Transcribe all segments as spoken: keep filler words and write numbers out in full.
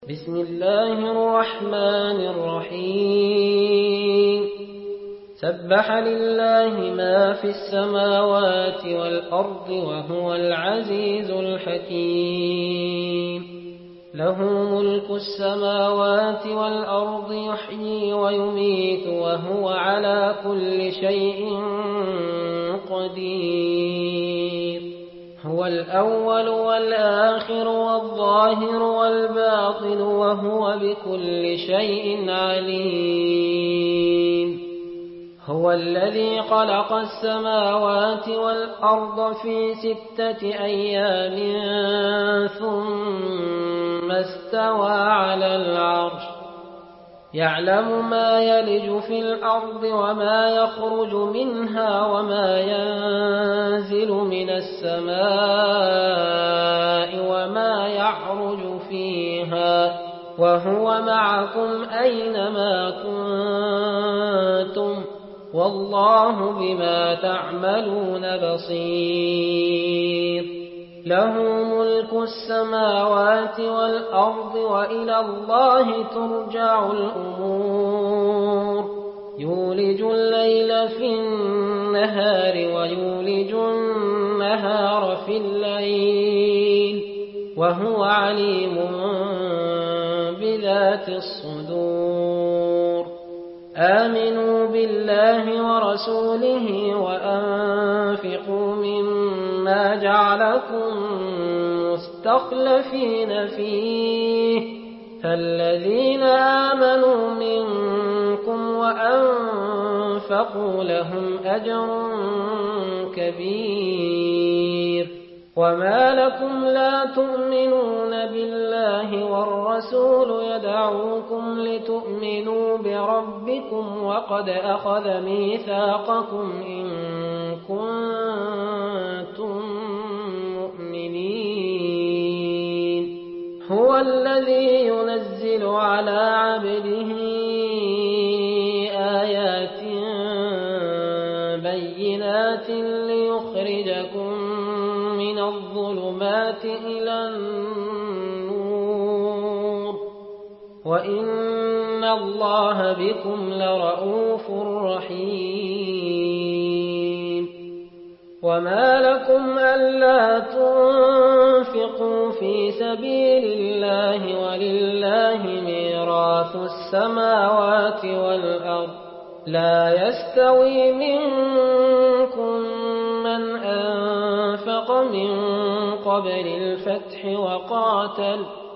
بسم الله الرحمن الرحيم سبح لله ما في السماوات والأرض وهو العزيز الحكيم له ملك السماوات والأرض يحيي ويميت وهو على كل شيء قدير هو الأول والآخر والظاهر والباطن وهو بكل شيء عليم هو الذي خلق السماوات والأرض في ستة أيام ثم استوى على العرش يعلم ما يلج في الأرض وما يخرج منها وما ينزل من السماء وما يعرج فيها وهو معكم أينما كنتم والله بما تعملون بصير له ملك السماوات والأرض وإلى الله ترجع الأمور يولج الليل في النهار ويولج النهار في الليل وهو عليم بذات الصدور آمنوا بالله ورسوله وأنفقوا مما جعلكم مستخلفين فيه فالذين آمنوا منكم وأنفقوا لهم أجر كبير وما لكم لا تؤمنون بالله والرسول يدعوكم لتؤمنوا بربكم وقد أخذ ميثاقكم إن كنتم مؤمنين هو الذي ينزل على عبده آيات بينات ليخرجكم من الظلمات إلى النور وإن الله بكم لرؤوف رحيم وما لكم ألا تنفقوا في سبيل الله ولله ميراث السماوات والأرض لا يستوي منكم من أنفق من قبل الفتح وقاتل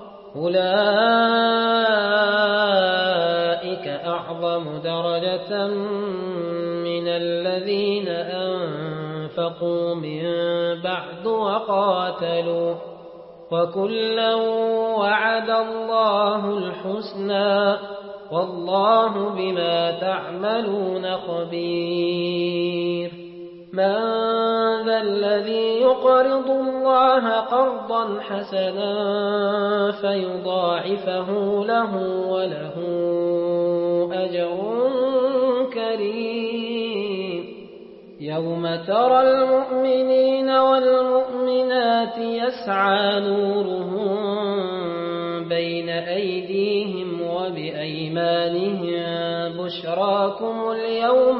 أولئك أعظم درجة من الذين أنفقوا من بعد وقاتلوا وكلا وعد الله الحسنى والله بما تعملون خبير من ذا الذي يقرض الله قرضا حسنا فيضاعفه له وله أجر كريم يوم ترى المؤمنين والمؤمنات يسعى نورهم بين أيديهم وبأيمانهم بشراكم اليوم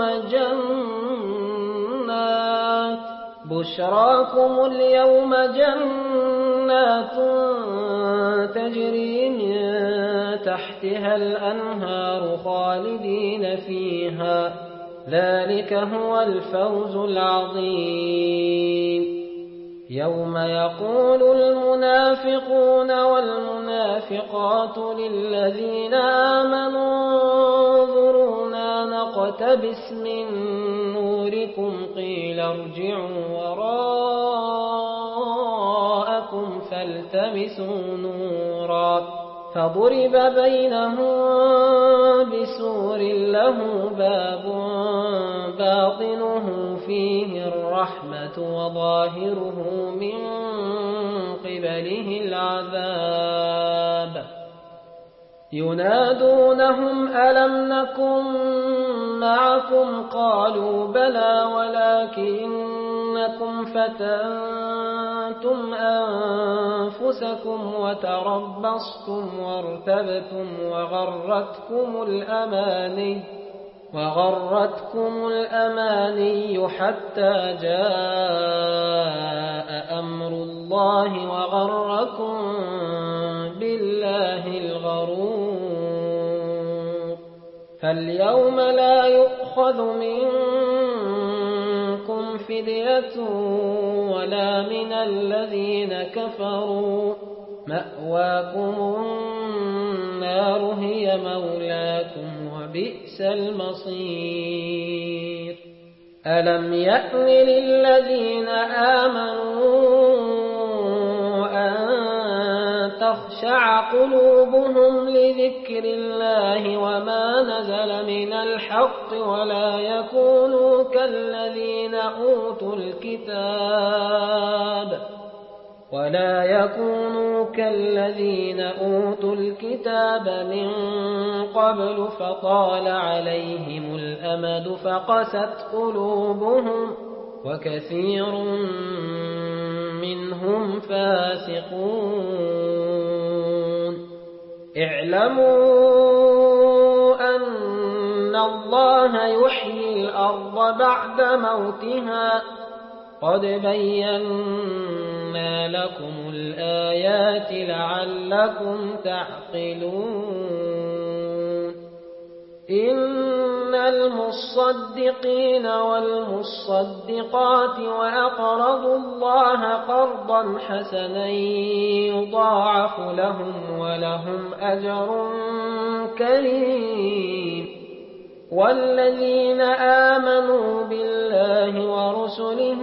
جنات بشراكم اليوم جنات تجري من تحتها الأنهار خالدين فيها ذلك هو الفوز العظيم يوم يقول المنافقون والمنافقات للذين آمنوا انظرونا نقتبس من نوركم قيل ارجعوا وراءكم فالتمسوا نورا فضرب بينهم بسور له باب باطنه فيه الرحمة وظاهره من قبله العذاب ينادونهم ألم نكن معكم قالوا بلى ولكنكم فتنتم أنفسكم وتربصتم وارتبتم وغرتكم الأماني وغرتكم الأماني حتى جاء أمر الله وغركم بالله الغرور فاليوم لا يؤخذ منكم فدية ولا من الذين كفروا مأواكم النار هي مولاكم وبئس المصير ألم يأن للذين آمنوا أن تخشع قلوبهم لذكر الله وما نزل من الحق ولا يكونوا كالذين أوتوا الكتاب ولا يكونوا كالذين أوتوا الكتاب من قبل فطال عليهم الأمد فقست قلوبهم وكثير منهم فاسقون اعلموا أن الله يحيي الأرض بعد موتها قد بينا لكم الآيات لعلكم تعقلون إن المصدقين والمصدقات وأقرضوا الله قرضا حسنا يضاعف لهم ولهم أجر كريم والذين آمنوا بالله ورسله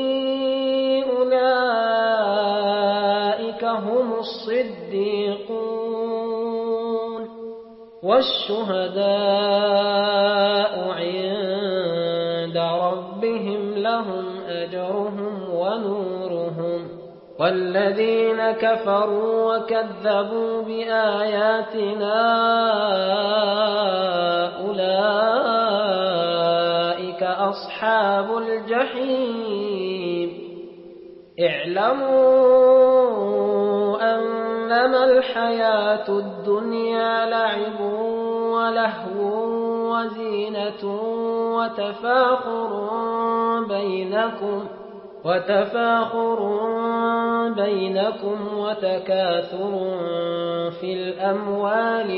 أولئك هم الصديقون والشهداء عند ربهم لهم أجرهم ونورهم والذين كفروا وكذبوا بآياتنا أولئك أصحاب الجحيم اعلموا أنما الحياة الدنيا لعب ولهو وزينة وتفاخر بينكم وتفاخر بينكم وتكاثر في الأموال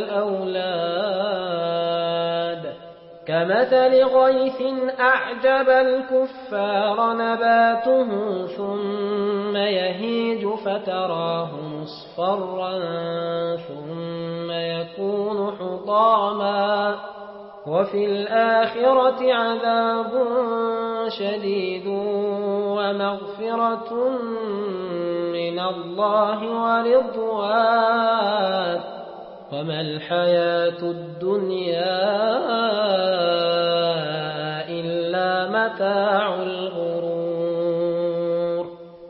والأولاد كمثل غيث أعجب الكفار نباته ثم يهيج فتراه مصفرا ثم يكون حطاما وفي الآخرة عذاب شديد ومغفرة من الله ورضوان وما الحياة الدنيا إلا متاع الغرور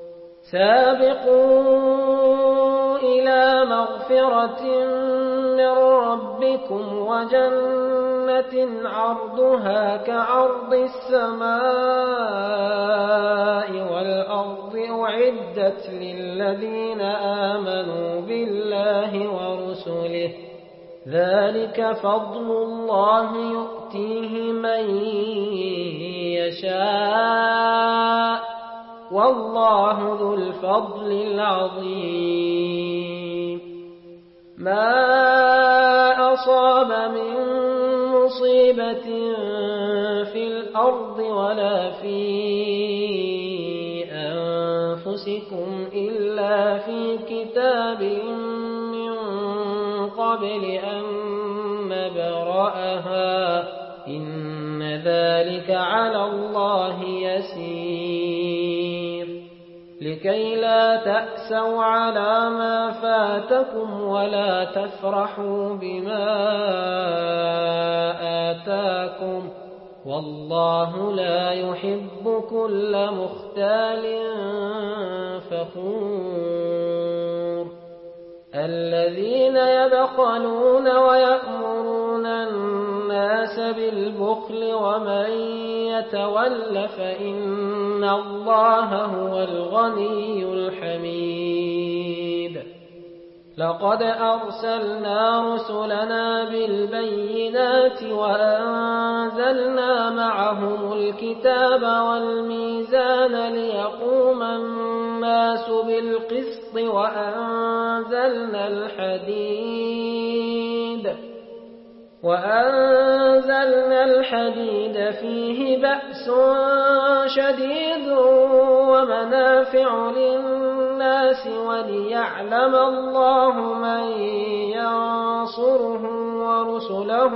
سابقوا إلى مغفرة من ربكم وجنة عرضها كعرض السماء والأرض أعدت للذين آمنوا بالله ورسله ذلك فضل الله يؤتيه من يشاء والله ذو الفضل العظيم ما أصاب من مصيبة في الأرض ولا في أنفسكم إلا في كتاب من قبل أن نبرأها إن ذلك على الله يسير لكي لا تأسوا على ما فاتكم ولا تفرحوا بما آتاكم والله لا يحب كل مختال فخور الذين يبخلون ويأمرون الناس بالبخل ومن يتول فإن الله هو الغني الحميد لقد أرسلنا رسلنا بالبينات وأنزلنا معهم الكتاب والميزان ليقوم الناس بالقسط وأنزلنا الحديد وأنزلنا الحديد فيه بأس شديد ومنافع للناس وليعلم الله من ينصره ورسله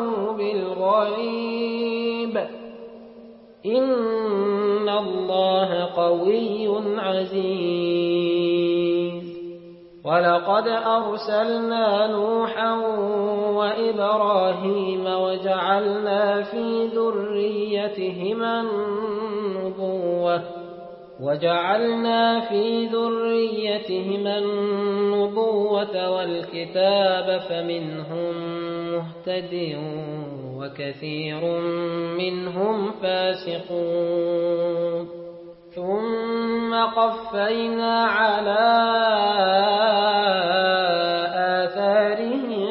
بالغيب إن الله قوي عزيز ولقد أرسلنا نوحا وإبراهيم وجعلنا في ذريتهما النبوة وجعلنا في ذريتهما النبوة والكتاب فمنهم مهتد وكثير منهم فاسقون ثم قفينا على آثارهم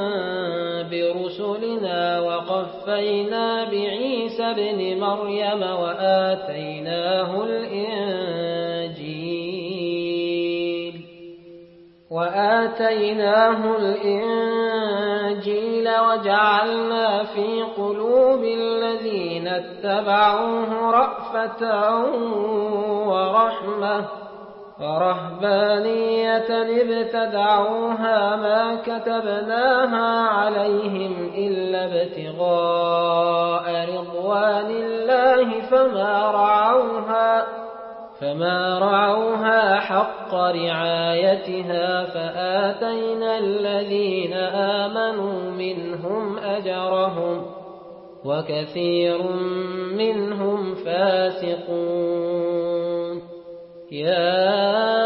برسلنا وقفينا بعيسى ابن مريم وآتيناه الإنجيل وآتيناه الإنجيل وجعلنا في قلوب الذين اتبعوه رأفة ورحمة ورهبانية ابتدعوها ما كتبناها عليهم إلا ابتغاء رضوان الله فما رعوها فما رعوها حق رعايتها فآتينا الذين آمنوا منهم أجرهم وكثير منهم فاسقون يا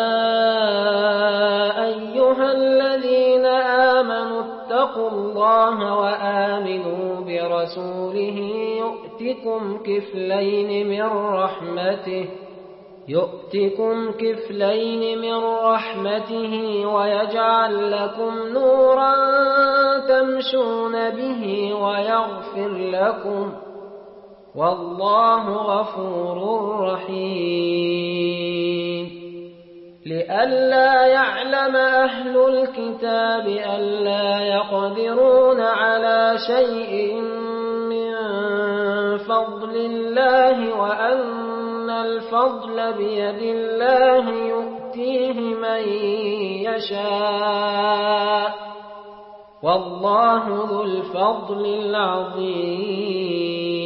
أيها الذين آمنوا اتقوا الله وآمنوا برسوله يؤتكم كفلين من رحمته يؤتكم كفلين من رحمته ويجعل لكم نورا تمشون به ويغفر لكم والله غفور رحيم لئلا يعلم أهل الكتاب ألا يقدرون على شيء من فضل الله وأن الفضل بيد الله يؤتيه من يشاء والله ذو الفضل العظيم